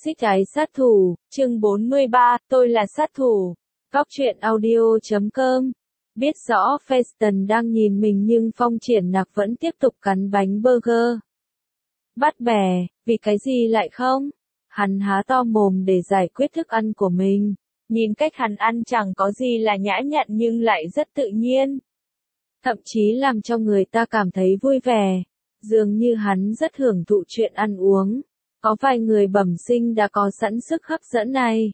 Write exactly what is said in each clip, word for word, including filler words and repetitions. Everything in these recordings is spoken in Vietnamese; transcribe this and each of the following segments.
Toxic ái sát thủ, chương bốn mươi ba, tôi là sát thủ. Góc truyện audio chấm com. Biết rõ Feston đang nhìn mình nhưng Phong Triển Nặc vẫn tiếp tục cắn bánh burger. Bắt bẻ, vì cái gì lại không? Hắn há to mồm để giải quyết thức ăn của mình. Nhìn cách hắn ăn chẳng có gì là nhã nhặn nhưng lại rất tự nhiên. Thậm chí làm cho người ta cảm thấy vui vẻ. Dường như hắn rất hưởng thụ chuyện ăn uống. Có vài người bẩm sinh đã có sẵn sức hấp dẫn này.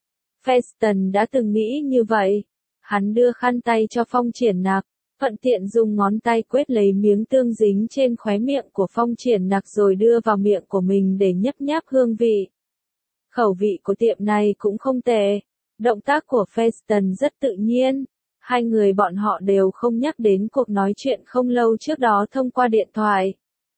Feston đã từng nghĩ như vậy. Hắn đưa khăn tay cho Phong Triển Nặc, thuận tiện dùng ngón tay quét lấy miếng tương dính trên khóe miệng của Phong Triển Nặc rồi đưa vào miệng của mình để nhấp nháp hương vị. Khẩu vị của tiệm này cũng không tệ. Động tác của Feston rất tự nhiên. Hai người bọn họ đều không nhắc đến cuộc nói chuyện không lâu trước đó thông qua điện thoại.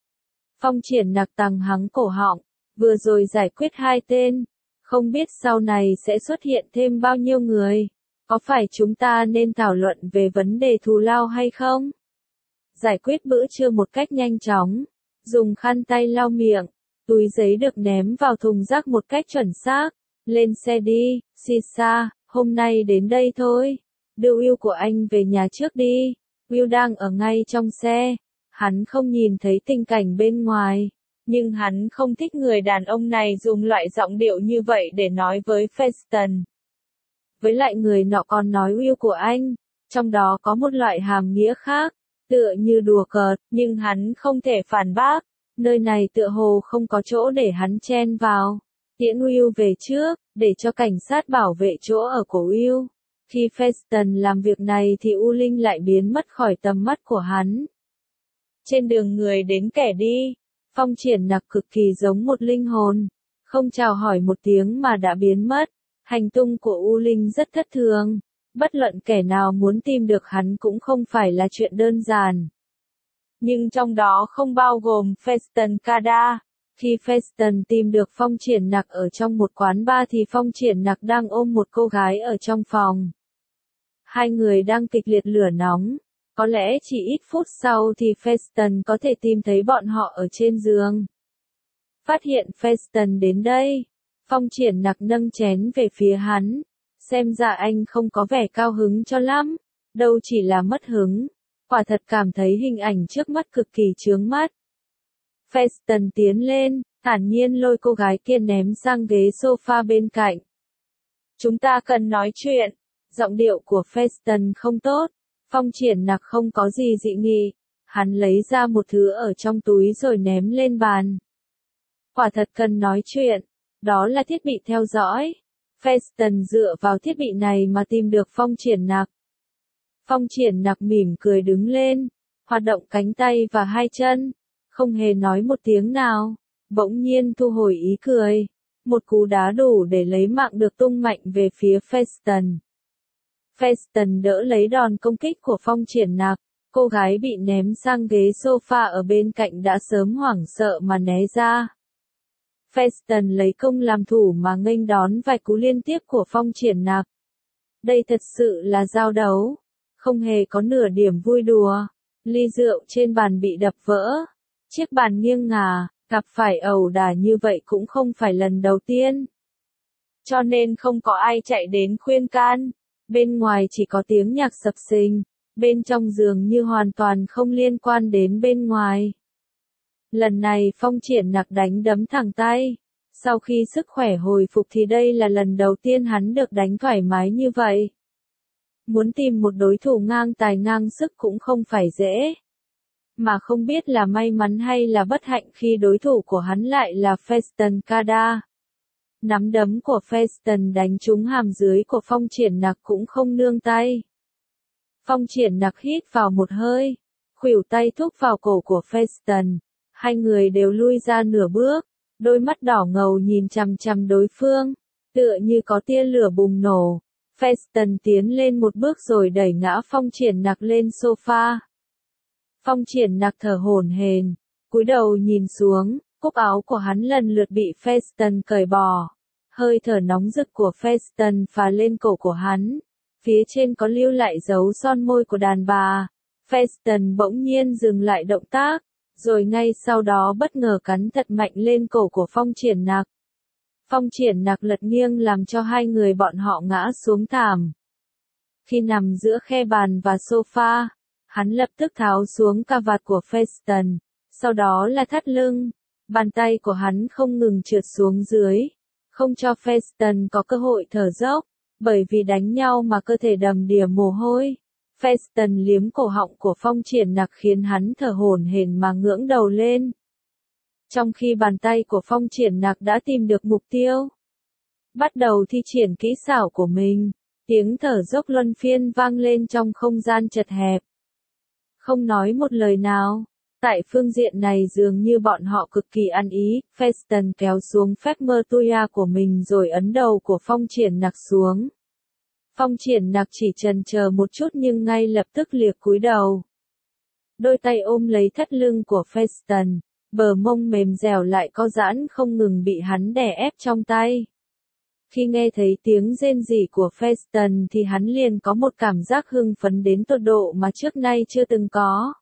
Phong Triển Nặc tằng hắng cổ họng. Vừa rồi giải quyết hai tên, không biết sau này sẽ xuất hiện thêm bao nhiêu người. Có phải chúng ta nên thảo luận về vấn đề thù lao hay không? Giải quyết bữa trưa một cách nhanh chóng, dùng khăn tay lau miệng, túi giấy được ném vào thùng rác một cách chuẩn xác. Lên xe đi, Sisa, hôm nay đến đây thôi. Đưa Will của anh về nhà trước đi. Will đang ở ngay trong xe. Hắn không nhìn thấy tình cảnh bên ngoài. Nhưng hắn không thích người đàn ông này dùng loại giọng điệu như vậy để nói với Feston. Với lại người nọ còn nói Will của anh, trong đó có một loại hàm nghĩa khác, tựa như đùa cợt, nhưng hắn không thể phản bác. Nơi này tựa hồ không có chỗ để hắn chen vào. Tiễn Will về trước, để cho cảnh sát bảo vệ chỗ ở của Will. Khi Feston làm việc này thì U Linh lại biến mất khỏi tầm mắt của hắn. Trên đường người đến kẻ đi. Phong Triển Nặc cực kỳ giống một linh hồn, không chào hỏi một tiếng mà đã biến mất. Hành tung của U Linh rất thất thường, bất luận kẻ nào muốn tìm được hắn cũng không phải là chuyện đơn giản. Nhưng trong đó không bao gồm Feston Kada. Khi Feston tìm được Phong Triển Nặc ở trong một quán bar thì Phong Triển Nặc đang ôm một cô gái ở trong phòng. Hai người đang kịch liệt lửa nóng. Có lẽ chỉ ít phút sau thì Feston có thể tìm thấy bọn họ ở trên giường. Phát hiện Feston đến đây, Phong Triển Nặc nâng chén về phía hắn. Xem ra anh không có vẻ cao hứng cho lắm, đâu chỉ là mất hứng. Quả thật cảm thấy hình ảnh trước mắt cực kỳ chướng mắt. Feston tiến lên, thản nhiên lôi cô gái kia ném sang ghế sofa bên cạnh. Chúng ta cần nói chuyện. Giọng điệu của Feston không tốt. Phong Triển Nặc không có gì dị nghị, hắn lấy ra một thứ ở trong túi rồi ném lên bàn. Quả thật cần nói chuyện, đó là thiết bị theo dõi. Feston dựa vào thiết bị này mà tìm được Phong Triển Nặc. Phong Triển Nặc mỉm cười đứng lên, hoạt động cánh tay và hai chân, không hề nói một tiếng nào, bỗng nhiên thu hồi ý cười. Một cú đá đủ để lấy mạng được tung mạnh về phía Feston. Feston đỡ lấy đòn công kích của Phong Triển Nặc, cô gái bị ném sang ghế sofa ở bên cạnh đã sớm hoảng sợ mà né ra. Feston lấy công làm thủ mà nghênh đón vài cú liên tiếp của Phong Triển Nặc. Đây thật sự là giao đấu, không hề có nửa điểm vui đùa. Ly rượu trên bàn bị đập vỡ, chiếc bàn nghiêng ngả, gặp phải ẩu đả như vậy cũng không phải lần đầu tiên. Cho nên không có ai chạy đến khuyên can. Bên ngoài chỉ có tiếng nhạc sập sình, bên trong giường như hoàn toàn không liên quan đến bên ngoài. Lần này Phong Triển Nặc đánh đấm thẳng tay. Sau khi sức khỏe hồi phục thì đây là lần đầu tiên hắn được đánh thoải mái như vậy. Muốn tìm một đối thủ ngang tài ngang sức cũng không phải dễ. Mà không biết là may mắn hay là bất hạnh khi đối thủ của hắn lại là Feston Kada. Nắm đấm của Feston đánh trúng hàm dưới của Phong Triển Nặc cũng không nương tay. Phong Triển Nặc hít vào một hơi, khuỷu tay thúc vào cổ của Feston. Hai người đều lui ra nửa bước, đôi mắt đỏ ngầu nhìn chằm chằm đối phương, tựa như có tia lửa bùng nổ. Feston tiến lên một bước rồi đẩy ngã Phong Triển Nặc lên sofa. Phong Triển Nặc thở hổn hển, cúi đầu nhìn xuống. Cúc áo của hắn lần lượt bị Feston cởi bỏ. Hơi thở nóng rực của Feston phả lên cổ của hắn. Phía trên có lưu lại dấu son môi của đàn bà. Feston bỗng nhiên dừng lại động tác, rồi ngay sau đó bất ngờ cắn thật mạnh lên cổ của Phong Triển Nặc. Phong Triển Nặc lật nghiêng làm cho hai người bọn họ ngã xuống thảm. Khi nằm giữa khe bàn và sofa, hắn lập tức tháo xuống cà vạt của Feston, sau đó là thắt lưng. Bàn tay của hắn không ngừng trượt xuống dưới, không cho Feston có cơ hội thở dốc, bởi vì đánh nhau mà cơ thể đầm đìa mồ hôi. Feston liếm cổ họng của Phong Triển Nặc khiến hắn thở hổn hển mà ngưỡng đầu lên. Trong khi bàn tay của Phong Triển Nặc đã tìm được mục tiêu, bắt đầu thi triển kỹ xảo của mình, tiếng thở dốc luân phiên vang lên trong không gian chật hẹp. Không nói một lời nào, tại phương diện này dường như bọn họ cực kỳ ăn ý, Feston kéo xuống phép mơ tuya của mình rồi ấn đầu của Phong Triển Nặc xuống. Phong Triển Nặc chỉ chần chờ một chút nhưng ngay lập tức liệc cúi đầu. Đôi tay ôm lấy thắt lưng của Feston, bờ mông mềm dẻo lại co giãn không ngừng bị hắn đè ép trong tay. Khi nghe thấy tiếng rên rỉ của Feston thì hắn liền có một cảm giác hưng phấn đến tột độ mà trước nay chưa từng có.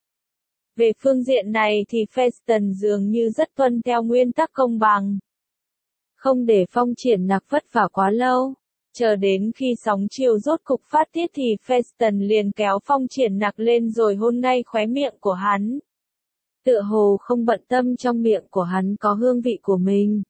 Về phương diện này thì Feston dường như rất tuân theo nguyên tắc công bằng. Không để Phong Triển Nặc vất vả quá lâu, chờ đến khi sóng chiều rốt cục phát tiết thì Feston liền kéo Phong Triển Nặc lên rồi hôn ngay khóe miệng của hắn. Tựa hồ không bận tâm trong miệng của hắn có hương vị của mình.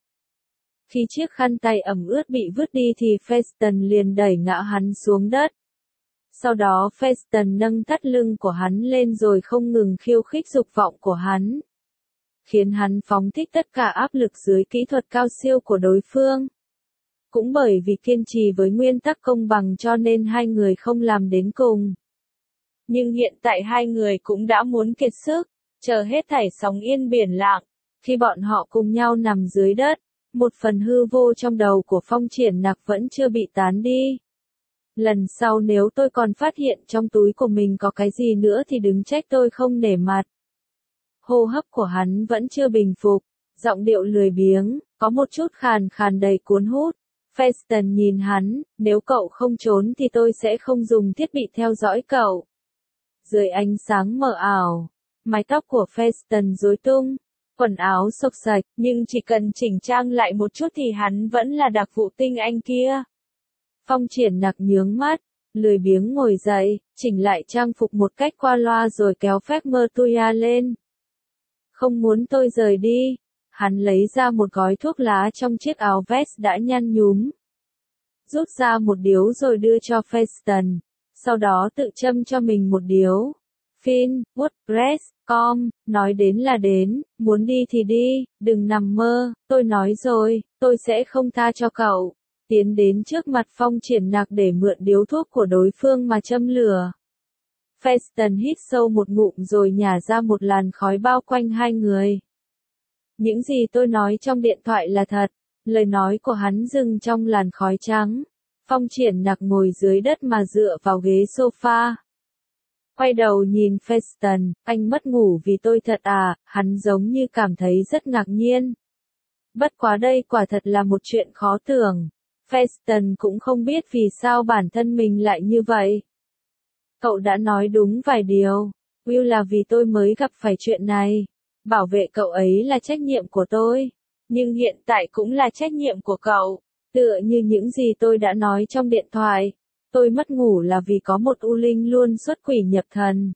Khi chiếc khăn tay ẩm ướt bị vứt đi thì Feston liền đẩy ngã hắn xuống đất. Sau đó Feston nâng thắt lưng của hắn lên rồi không ngừng khiêu khích dục vọng của hắn, khiến hắn phóng thích tất cả áp lực dưới kỹ thuật cao siêu của đối phương. Cũng bởi vì kiên trì với nguyên tắc công bằng cho nên hai người không làm đến cùng. Nhưng hiện tại hai người cũng đã muốn kiệt sức, chờ hết thảy sóng yên biển lặng. Khi bọn họ cùng nhau nằm dưới đất, một phần hư vô trong đầu của Phong Triển Nặc vẫn chưa bị tán đi. Lần sau nếu tôi còn phát hiện trong túi của mình có cái gì nữa thì đừng trách tôi không nể mặt. Hô hấp của hắn vẫn chưa bình phục, giọng điệu lười biếng, có một chút khàn khàn đầy cuốn hút. Feston nhìn hắn, nếu cậu không trốn thì tôi sẽ không dùng thiết bị theo dõi cậu. Dưới ánh sáng mờ ảo, mái tóc của Feston rối tung, quần áo xộc xạch, nhưng chỉ cần chỉnh trang lại một chút thì hắn vẫn là đặc vụ tinh anh kia. Phong Triển Nặc nhướng mắt, lười biếng ngồi dậy, chỉnh lại trang phục một cách qua loa rồi kéo phép mơ tuya lên. Không muốn tôi rời đi. Hắn lấy ra một gói thuốc lá trong chiếc áo vest đã nhăn nhúm. Rút ra một điếu rồi đưa cho Feston, sau đó tự châm cho mình một điếu. Fin, WordPress, com, nói đến là đến, muốn đi thì đi, đừng nằm mơ, tôi nói rồi, tôi sẽ không tha cho cậu. Tiến đến trước mặt Phong Triển Nặc để mượn điếu thuốc của đối phương mà châm lửa. Feston hít sâu một ngụm rồi nhả ra một làn khói bao quanh hai người. Những gì tôi nói trong điện thoại là thật, lời nói của hắn dừng trong làn khói trắng. Phong Triển Nặc ngồi dưới đất mà dựa vào ghế sofa. Quay đầu nhìn Feston, anh mất ngủ vì tôi thật à, hắn giống như cảm thấy rất ngạc nhiên. Bất quá đây quả thật là một chuyện khó tưởng. Feston cũng không biết vì sao bản thân mình lại như vậy. Cậu đã nói đúng vài điều, Will là vì tôi mới gặp phải chuyện này. Bảo vệ cậu ấy là trách nhiệm của tôi, nhưng hiện tại cũng là trách nhiệm của cậu. Tựa như những gì tôi đã nói trong điện thoại, tôi mất ngủ là vì có một u linh luôn xuất quỷ nhập thần.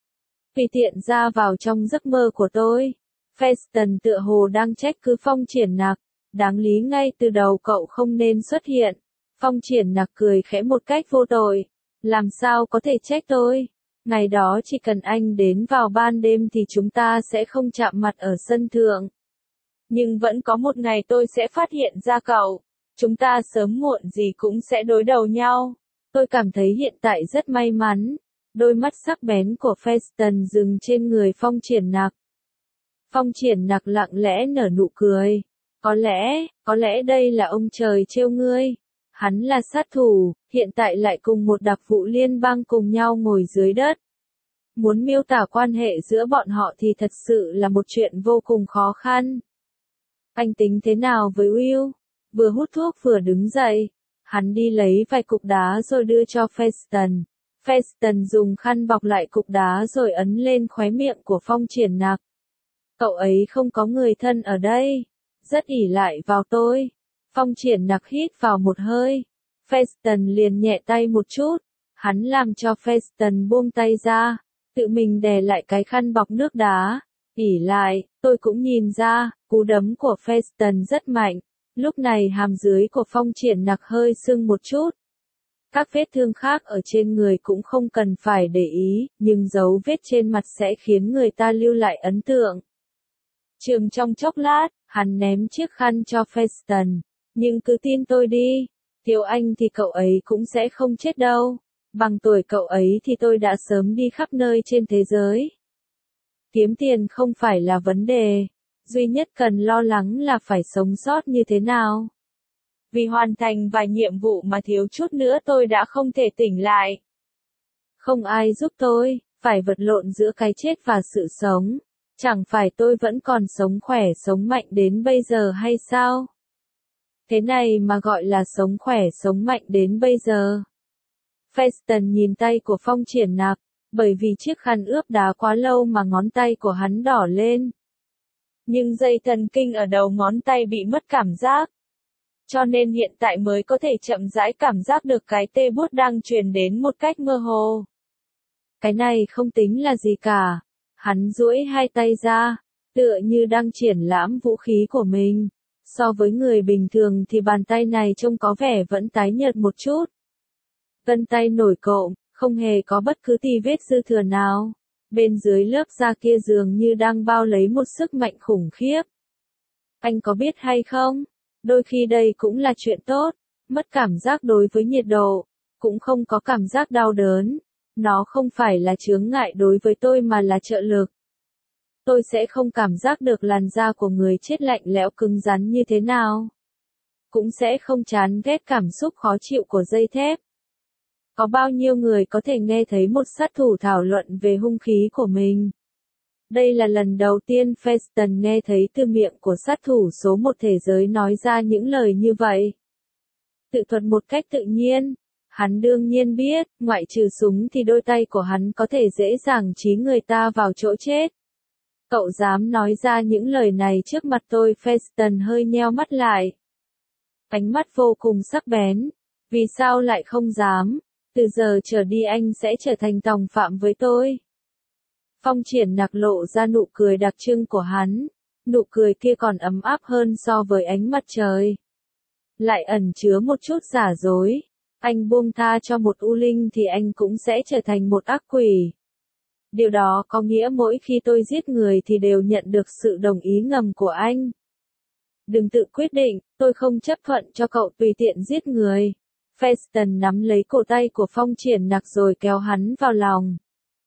Tùy tiện ra vào trong giấc mơ của tôi. Feston tựa hồ đang trách cứ Phong Triển Nặc, đáng lý ngay từ đầu cậu không nên xuất hiện. Phong Triển Nặc cười khẽ một cách vô tội, làm sao có thể trách tôi. Ngày đó chỉ cần anh đến vào ban đêm thì chúng ta sẽ không chạm mặt ở sân thượng. Nhưng vẫn có một ngày tôi sẽ phát hiện ra cậu. Chúng ta sớm muộn gì cũng sẽ đối đầu nhau. Tôi cảm thấy hiện tại rất may mắn. Đôi mắt sắc bén của Feston dừng trên người Phong Triển Nặc. Phong Triển Nặc lặng lẽ nở nụ cười. Có lẽ, có lẽ đây là ông trời trêu ngươi. Hắn là sát thủ, hiện tại lại cùng một đặc vụ liên bang cùng nhau ngồi dưới đất. Muốn miêu tả quan hệ giữa bọn họ thì thật sự là một chuyện vô cùng khó khăn. Anh tính thế nào với Will? Vừa hút thuốc vừa đứng dậy. Hắn đi lấy vài cục đá rồi đưa cho Feston. Feston dùng khăn bọc lại cục đá rồi ấn lên khóe miệng của Phong Triển Nặc. Cậu ấy không có người thân ở đây. Rất ỷ lại vào tôi. Phong Triển Nặc hít vào một hơi. Feston liền nhẹ tay một chút. Hắn làm cho Feston buông tay ra. Tự mình đè lại cái khăn bọc nước đá. ỉ lại, tôi cũng nhìn ra, cú đấm của Feston rất mạnh. Lúc này hàm dưới của Phong Triển Nặc hơi sưng một chút. Các vết thương khác ở trên người cũng không cần phải để ý, nhưng dấu vết trên mặt sẽ khiến người ta lưu lại ấn tượng. Chừng trong chốc lát, hắn ném chiếc khăn cho Feston. Nhưng cứ tin tôi đi, thiếu anh thì cậu ấy cũng sẽ không chết đâu. Bằng tuổi cậu ấy thì tôi đã sớm đi khắp nơi trên thế giới. Kiếm tiền không phải là vấn đề, duy nhất cần lo lắng là phải sống sót như thế nào. Vì hoàn thành vài nhiệm vụ mà thiếu chút nữa tôi đã không thể tỉnh lại. Không ai giúp tôi, phải vật lộn giữa cái chết và sự sống. Chẳng phải tôi vẫn còn sống khỏe sống mạnh đến bây giờ hay sao? Thế này mà gọi là sống khỏe sống mạnh đến bây giờ. Feston nhìn tay của Phong Triển Nặc, bởi vì chiếc khăn ướp đá quá lâu mà ngón tay của hắn đỏ lên. Nhưng dây thần kinh ở đầu ngón tay bị mất cảm giác. Cho nên hiện tại mới có thể chậm rãi cảm giác được cái tê buốt đang truyền đến một cách mơ hồ. Cái này không tính là gì cả. Hắn duỗi hai tay ra, tựa như đang triển lãm vũ khí của mình. So với người bình thường thì bàn tay này trông có vẻ vẫn tái nhợt một chút. Gân tay nổi cộm, không hề có bất cứ tì vết dư thừa nào. Bên dưới lớp da kia dường như đang bao lấy một sức mạnh khủng khiếp. Anh có biết hay không? Đôi khi đây cũng là chuyện tốt. Mất cảm giác đối với nhiệt độ, cũng không có cảm giác đau đớn. Nó không phải là chướng ngại đối với tôi mà là trợ lực. Tôi sẽ không cảm giác được làn da của người chết lạnh lẽo cứng rắn như thế nào. Cũng sẽ không chán ghét cảm xúc khó chịu của dây thép. Có bao nhiêu người có thể nghe thấy một sát thủ thảo luận về hung khí của mình? Đây là lần đầu tiên Feston nghe thấy từ miệng của sát thủ số một thế giới nói ra những lời như vậy. Tự thuật một cách tự nhiên. Hắn đương nhiên biết, ngoại trừ súng thì đôi tay của hắn có thể dễ dàng trí người ta vào chỗ chết. Cậu dám nói ra những lời này trước mặt tôi? Feston hơi nheo mắt lại. Ánh mắt vô cùng sắc bén. Vì sao lại không dám? Từ giờ trở đi anh sẽ trở thành tòng phạm với tôi. Phong Triển Nặc lộ ra nụ cười đặc trưng của hắn. Nụ cười kia còn ấm áp hơn so với ánh mặt trời. Lại ẩn chứa một chút giả dối. Anh buông tha cho một u linh thì anh cũng sẽ trở thành một ác quỷ. Điều đó có nghĩa mỗi khi tôi giết người thì đều nhận được sự đồng ý ngầm của anh. Đừng tự quyết định, tôi không chấp thuận cho cậu tùy tiện giết người. Feston nắm lấy cổ tay của Phong Triển Nặc rồi kéo hắn vào lòng.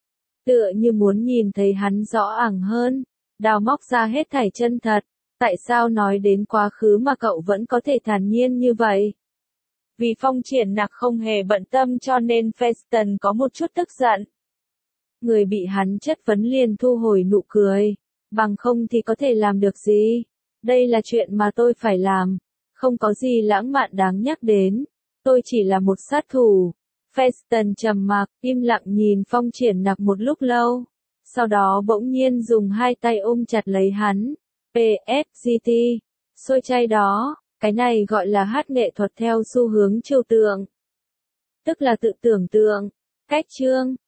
Tựa như muốn nhìn thấy hắn rõ àng hơn, đào móc ra hết thảy chân thật. Tại sao nói đến quá khứ mà cậu vẫn có thể thản nhiên như vậy? Vì Phong Triển Nặc không hề bận tâm cho nên Feston có một chút tức giận. Người bị hắn chất vấn liền thu hồi nụ cười. Bằng không thì có thể làm được gì? Đây là chuyện mà tôi phải làm. Không có gì lãng mạn đáng nhắc đến. Tôi chỉ là một sát thủ. Feston trầm mặc, im lặng nhìn Phong Triển Nặc một lúc lâu. Sau đó bỗng nhiên dùng hai tay ôm chặt lấy hắn. pê ép giê tê. Xôi chay đó. Cái này gọi là hát nghệ thuật theo xu hướng trừu tượng. Tức là tự tưởng tượng. Cách chương.